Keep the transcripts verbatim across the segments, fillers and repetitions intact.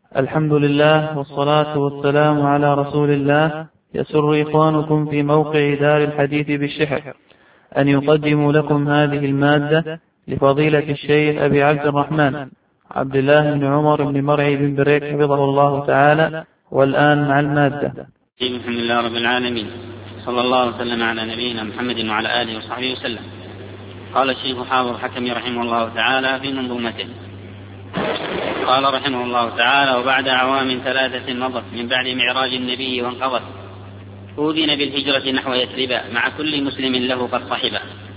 الحمد لله والصلاة والسلام على رسول الله. يسر إخوانكم في موقع دار الحديث بالشحر أن يقدموا لكم هذه المادة لفضيلة الشيخ أبي عبد الرحمن عبد الله بن عمر بن مرعي بن بريك حفظه الله تعالى. والآن مع المادة. الحمد لله رب العالمين، صلى الله وسلم على نبينا محمد وعلى آله وصحبه وسلم. قال الشيخ حافظ الحكمي رحمه الله تعالى في منظومته، قال رحمه الله تعالى: وبعد أعوام ثلاثة مضت من بعد معراج النبي وانقضت، أذن بالهجرة نحو يثرب مع كل مسلم له قد صحب.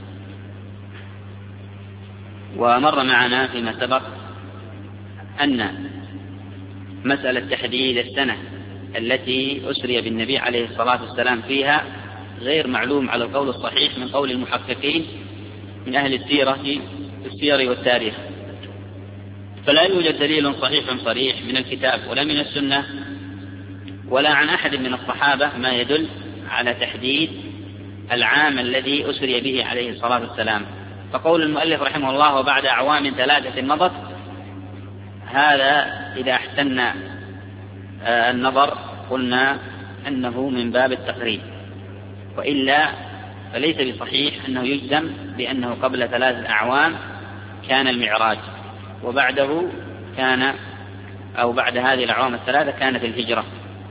ومر معنا فيما سبق أن مسألة تحديد السنة التي أسري بالنبي عليه الصلاة والسلام فيها غير معلوم على القول الصحيح من قول المحققين من أهل السيرة السير والتاريخ، فلا يوجد دليل صحيح صريح من الكتاب ولا من السنة ولا عن أحد من الصحابة ما يدل على تحديد العام الذي أسري به عليه الصلاة والسلام. فقول المؤلف رحمه الله: وبعد أعوام ثلاثة مضت، هذا إذا أحسننا النظر قلنا أنه من باب التقريب، وإلا فليس بصحيح أنه يجزم بأنه قبل ثلاثة أعوام كان المعراج وبعده كان أو بعد هذه الأعوام الثلاثة كانت الهجرة.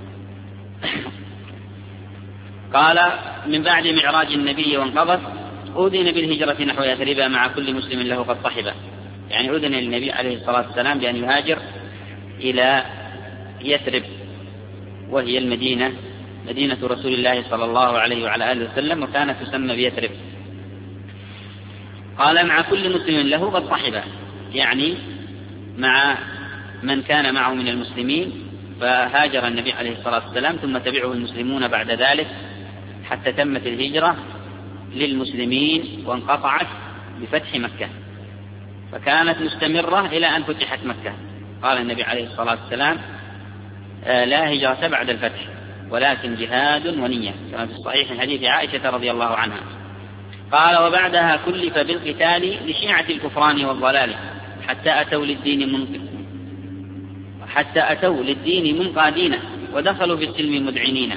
قال: من بعد معراج النبي وانقضت، أذن بالهجرة نحو يثرب مع كل مسلم له قد صحب. يعني أذن للنبي عليه الصلاة والسلام بأن يهاجر إلى يثرب، وهي المدينة مدينة رسول الله صلى الله عليه وعلى آله وسلم، وكانت تسمى بيثرب. قال: مع كل مسلم له قد صحب، يعني مع من كان معه من المسلمين، فهاجر النبي عليه الصلاة والسلام ثم تبعه المسلمون بعد ذلك حتى تمت الهجرة للمسلمين وانقطعت بفتح مكة، فكانت مستمرة إلى أن فتحت مكة. قال النبي عليه الصلاة والسلام: لا هجرة بعد الفتح ولكن جهاد ونية، كما في الصحيح من حديث عائشة رضي الله عنها. قال: وبعدها كلف بالقتال لشيعة الكفران والضلال حتى أتوا للدين منقذ حتى أتوا للدين منقادين ودخلوا في السلم مذعنين.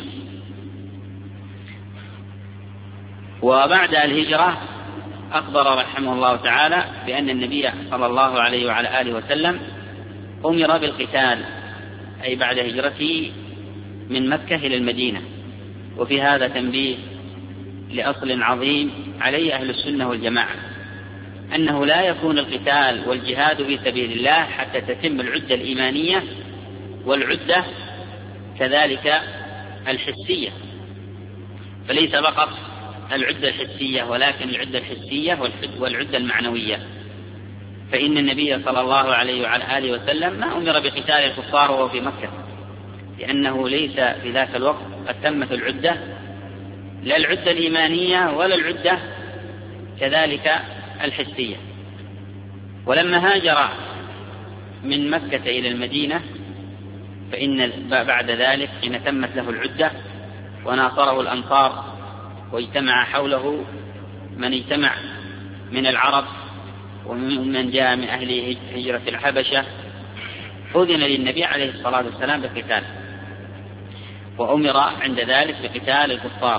وبعد الهجرة أخبر رحمه الله تعالى بأن النبي صلى الله عليه وعلى آله وسلم أمر بالقتال، أي بعد هجرته من مكة إلى المدينة. وفي هذا تنبيه لأصل عظيم عليه أهل السنة والجماعة، أنه لا يكون القتال والجهاد في سبيل الله حتى تتم العدة الإيمانية والعدة كذلك الحسية، فليس فقط العدة الحسية ولكن العدة الحسية والعدة المعنوية. فإن النبي صلى الله عليه وعلى آله وسلم ما أمر بقتال الكفار وهو في مكة، لأنه ليس في ذاك الوقت قد تمت العدة، لا العدة الإيمانية ولا العدة كذلك الحسية. ولما هاجر من مكة إلى المدينة فإن بعد ذلك حين تمت له العدة وناصره الأنصار واجتمع حوله من اجتمع من العرب ومن جاء من أهل هجرة الحبشة، أذن للنبي عليه الصلاة والسلام بالقتال، وأمر عند ذلك بقتال الكفار،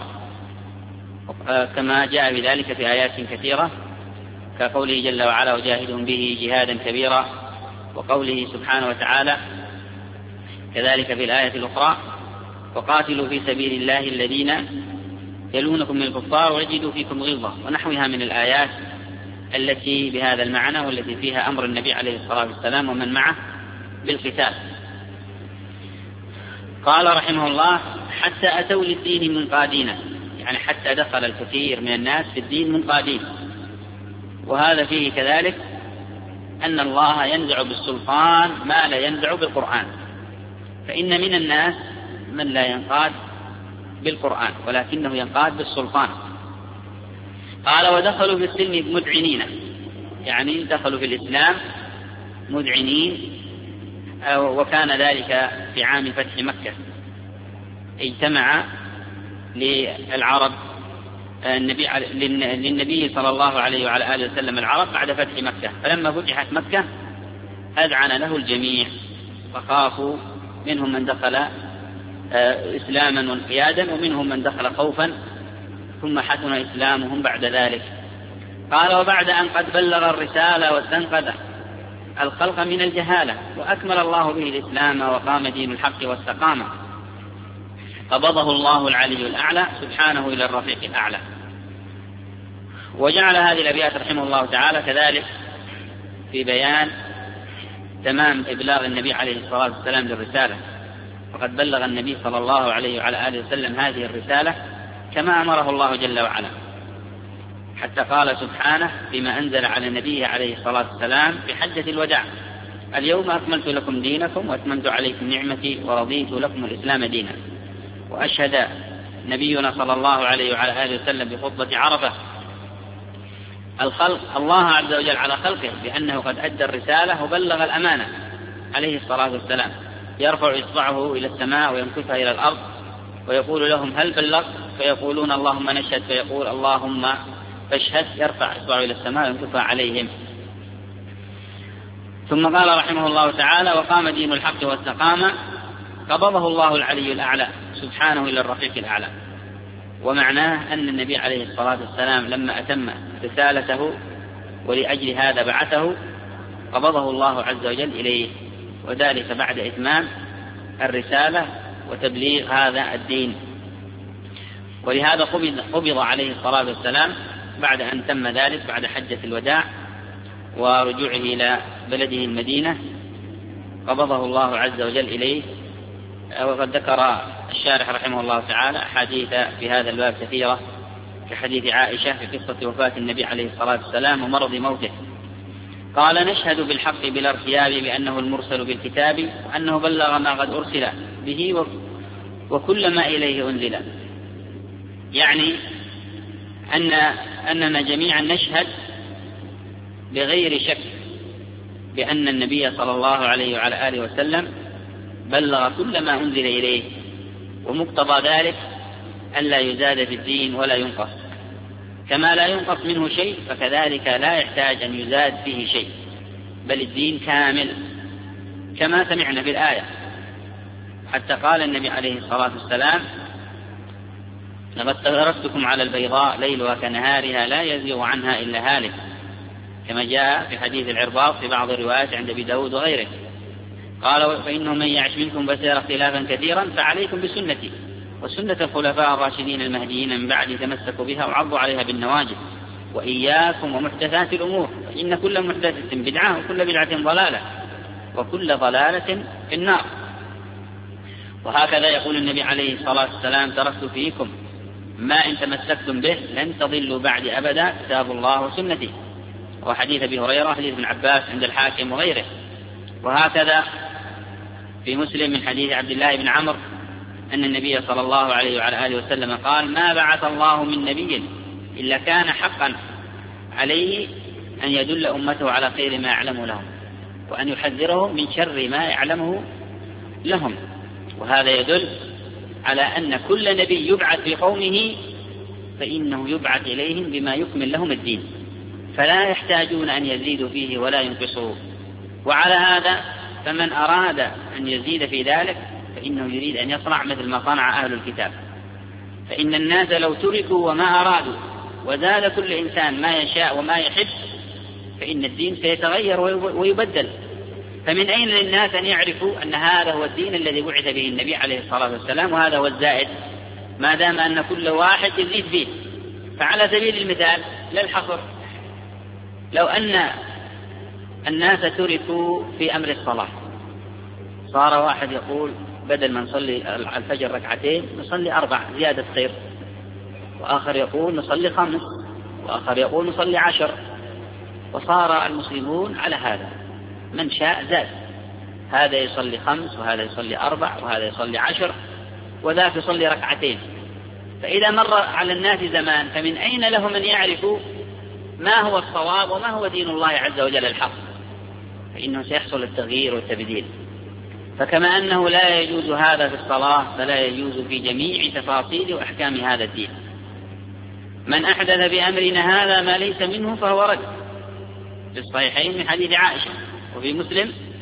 كما جاء بذلك في آيات كثيرة كقوله جل وعلا: وجاهدهم به جهادا كبيرا، وقوله سبحانه وتعالى كذلك في الآية الأخرى: وقاتلوا في سبيل الله الذين يلونكم من الكفار ويجدوا فيكم غلظة، ونحوها من الآيات التي بهذا المعنى والتي فيها أمر النبي عليه الصلاة والسلام ومن معه بالقتال. قال رحمه الله: حتى أتوا للدين منقادين، يعني حتى دخل الكثير من الناس في الدين منقادين. وهذا فيه كذلك أن الله ينزع بالسلطان ما لا ينزع بالقرآن، فإن من الناس من لا ينقاد بالقرآن ولكنه ينقاد بالسلطان. قال: ودخلوا في السلم مذعنين، يعني دخلوا في الإسلام مذعنين، وكان ذلك في عام فتح مكة. اجتمع للعرب النبي للنبي صلى الله عليه وعلى آله وسلم العرب بعد فتح مكة، فلما فتحت مكة أذعن له الجميع فخافوا، منهم من دخل إسلاما وانقيادا، ومنهم من دخل خوفا ثم حسن إسلامهم بعد ذلك. قال: وبعد أن قد بلغ الرسالة واستنقذ الخلق من الجهالة وأكمل الله به الإسلام وقام دين الحق واستقام، قبضه الله العلي الأعلى سبحانه إلى الرفيق الأعلى. وجعل هذه الأبيات رحمه الله تعالى كذلك في بيان تمام إبلاغ النبي عليه الصلاة والسلام للرسالة، وقد بلغ النبي صلى الله عليه وعلى آله وسلم هذه الرسالة كما أمره الله جل وعلا، حتى قال سبحانه فيما أنزل على النبي عليه الصلاة والسلام في حجة الوداع: اليوم أكملت لكم دينكم وأتممت عليكم نعمتي ورضيت لكم الإسلام دينا. وأشهد نبينا صلى الله عليه وعلى آله وسلم بخطبة عرفة الخلق الله عز وجل على خلقه بأنه قد أدى الرسالة وبلغ الأمانة عليه الصلاة والسلام، يرفع إصبعه إلى السماء ويمكثها إلى الأرض ويقول لهم: هل بلغت؟ فيقولون: اللهم نشهد. فيقول: اللهم فاشهد. يرفع إصبعه إلى السماء ويمكثها عليهم. ثم قال رحمه الله تعالى: وقام دين الحق واستقام، قبضه الله العلي الأعلى سبحانه إلى الرفيق الأعلى. ومعناه أن النبي عليه الصلاة والسلام لما أتم رسالته ولأجل هذا بعثه قبضه الله عز وجل إليه، وذلك بعد إتمام الرسالة وتبليغ هذا الدين. ولهذا قبض, قبض عليه الصلاة والسلام بعد أن تم ذلك بعد حجة الوداع ورجوعه إلى بلده المدينة، قبضه الله عز وجل إليه. وقد ذكر الشارح رحمه الله تعالى أحاديث في هذا الباب كثيرة، كحديث عائشة في قصة وفاة النبي عليه الصلاة والسلام ومرض موته. قال: نشهد بالحق بلا ارتياب بأنه المرسل بالكتاب، وأنه بلغ ما قد أرسل به وكل ما إليه أنزل. يعني أن أننا جميعا نشهد بغير شك بأن النبي صلى الله عليه وعلى آله وسلم بلغ كل ما أنزل إليه، ومقتضى ذلك ألا يزاد في الدين ولا ينقص، كما لا ينقص منه شيء فكذلك لا يحتاج أن يزاد فيه شيء، بل الدين كامل كما سمعنا في الآية. حتى قال النبي عليه الصلاة والسلام: لقد تركتكم على البيضاء ليلها كنهارها لا يزيغ عنها إلا هالك، كما جاء في حديث العرباض في بعض الروايات عند أبي داود وغيره. قال: فإنه من يعش منكم فسيرى اختلافا كثيرا فعليكم بسنتي وسنة الخلفاء الراشدين المهديين من بعد تمسكوا بها وعضوا عليها بالنواجذ، وإياكم ومحدثات الأمور، فإن كل محدثة بدعة وكل بدعة ضلالة وكل ضلالة في النار. وهكذا يقول النبي عليه الصلاة والسلام: تركت فيكم ما إن تمسكتم به لن تضلوا بعد أبدا، كتاب الله وسنتي. وحديث أبي هريرة، حديث ابن عباس عند الحاكم وغيره. وهكذا في مسلم من حديث عبد الله بن عمرو أن النبي صلى الله عليه وعلى آله وسلم قال: ما بعث الله من نبي إلا كان حقا عليه أن يدل أمته على خير ما يعلم لهم، وأن يحذرهم من شر ما يعلمه لهم. وهذا يدل على أن كل نبي يبعث في قومه فإنه يبعث إليهم بما يكمل لهم الدين، فلا يحتاجون أن يزيدوا فيه ولا ينقصوا. وعلى هذا فمن أراد أن يزيد في ذلك فإنه يريد أن يصنع مثل ما صنع أهل الكتاب. فإن الناس لو تركوا وما أرادوا وزاد كل إنسان ما يشاء وما يحب فإن الدين سيتغير ويبدل. فمن أين للناس أن يعرفوا أن هذا هو الدين الذي بعث به النبي عليه الصلاة والسلام وهذا هو الزائد، ما دام أن كل واحد يزيد فيه؟ فعلى سبيل المثال لا الحصر، لو أن الناس تركوا في أمر الصلاة، صار واحد يقول بدل ما نصلي الفجر ركعتين نصلي أربع زيادة خير، وآخر يقول نصلي خمس، وآخر يقول نصلي عشر، وصار المسلمون على هذا، من شاء زاد، هذا يصلي خمس وهذا يصلي أربع وهذا يصلي عشر وذاك يصلي ركعتين. فإذا مر على الناس زمان فمن أين لهم أن يعرفوا ما هو الصواب وما هو دين الله عز وجل الحق؟ فإنه سيحصل التغيير والتبديل. فكما أنه لا يجوز هذا في الصلاة فلا يجوز في جميع تفاصيل وأحكام هذا الدين. من أحدث بأمرنا هذا ما ليس منه فهو رد، في الصحيحين من حديث عائشة وفي مسلم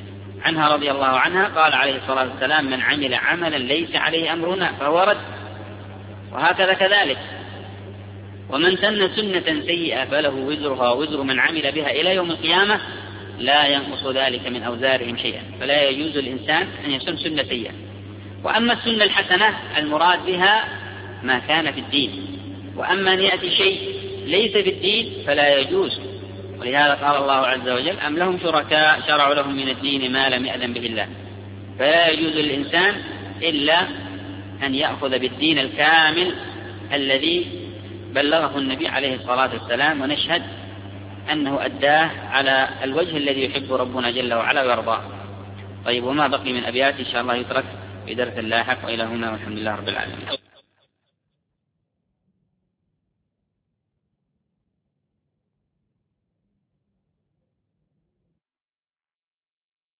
عنها رضي الله عنها قال عليه الصلاة والسلام: من عمل عملا ليس عليه أمرنا فهو رد. وهكذا كذلك. ومن سن سنة سيئة فله وزرها ووزر من عمل بها إلى يوم القيامة لا ينقص ذلك من أوزارهم شيئا. فلا يجوز الإنسان أن يسن سنة سيئة. وأما السنة الحسنة المراد بها ما كان في الدين، وأما أن يأتي شيء ليس في الدين فلا يجوز. ولهذا قال الله عز وجل: أم لهم شركاء شرعوا لهم من الدين ما لم يأذن به الله. فلا يجوز للإنسان إلا أن يأخذ بالدين الكامل الذي بلغه النبي عليه الصلاة والسلام، ونشهد أنه أداه على الوجه الذي يحب ربنا جل وعلا ويرضاه. طيب، وما بقي من أبيات إن شاء الله يترك في درس لاحق، وإلى هنا والحمد لله رب العالمين.